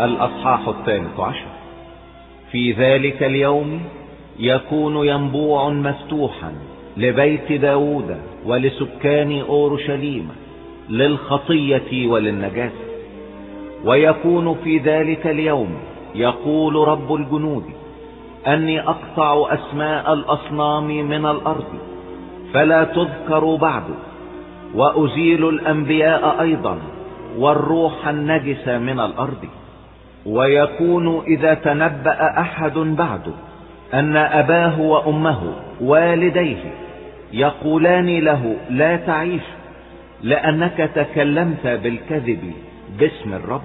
الأصحاح 13. في ذلك اليوم يكون ينبوع مفتوحا لبيت داود ولسكان أورشليم للخطية وللنجاسة. ويكون في ذلك اليوم يقول رب الجنود أني أقطع أسماء الأصنام من الأرض فلا تذكر بعد، وأزيل الأنبياء أيضا والروح النجس من الأرض. ويكون إذا تنبأ أحد بعد أن أباه وأمه والديه يقولان له لا تعيش لأنك تكلمت بالكذب باسم الرب،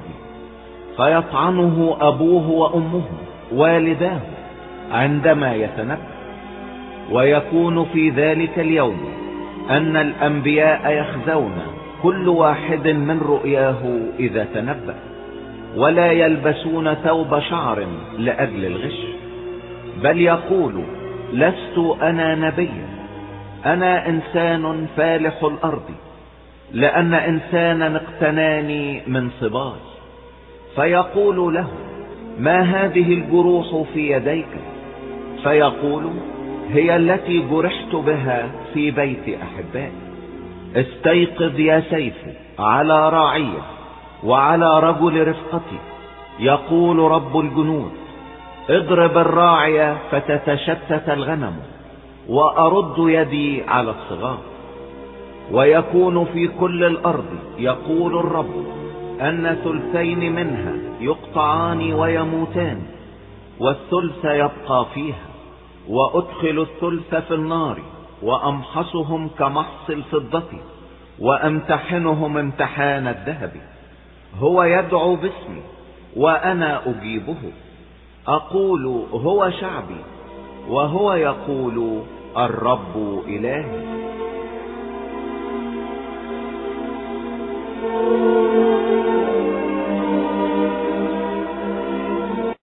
فيطعنه أبوه وأمه والداه عندما يتنبأ. ويكون في ذلك اليوم أن الأنبياء يخزون كل واحد من رؤياه إذا تنبأ، ولا يلبسون ثوب شعر لأجل الغش، بل يقول لست أنا نبيا، أنا إنسان فالح الأرض، لأن إنسانا اقتناني من صباي. فيقول له ما هذه الجروح في يديك؟ فيقول هي التي جرحت بها في بيت أحبائي. استيقظ يا سيف على راعية وعلى رجل رفقتي، يقول رب الجنود. اضرب الراعية فتتشتت الغنم، وأرد يدي على الصغار. ويكون في كل الأرض، يقول الرب، أن ثلثين منها يقطعان ويموتان، والثلث يبقى فيها. وأدخل الثلث في النار، وأمحصهم كمحص الفضة، وأمتحنهم امتحان الذهب. هو يدعو باسمي وأنا أجيبه، أقول هو شعبي، وهو يقول الرب إلهي.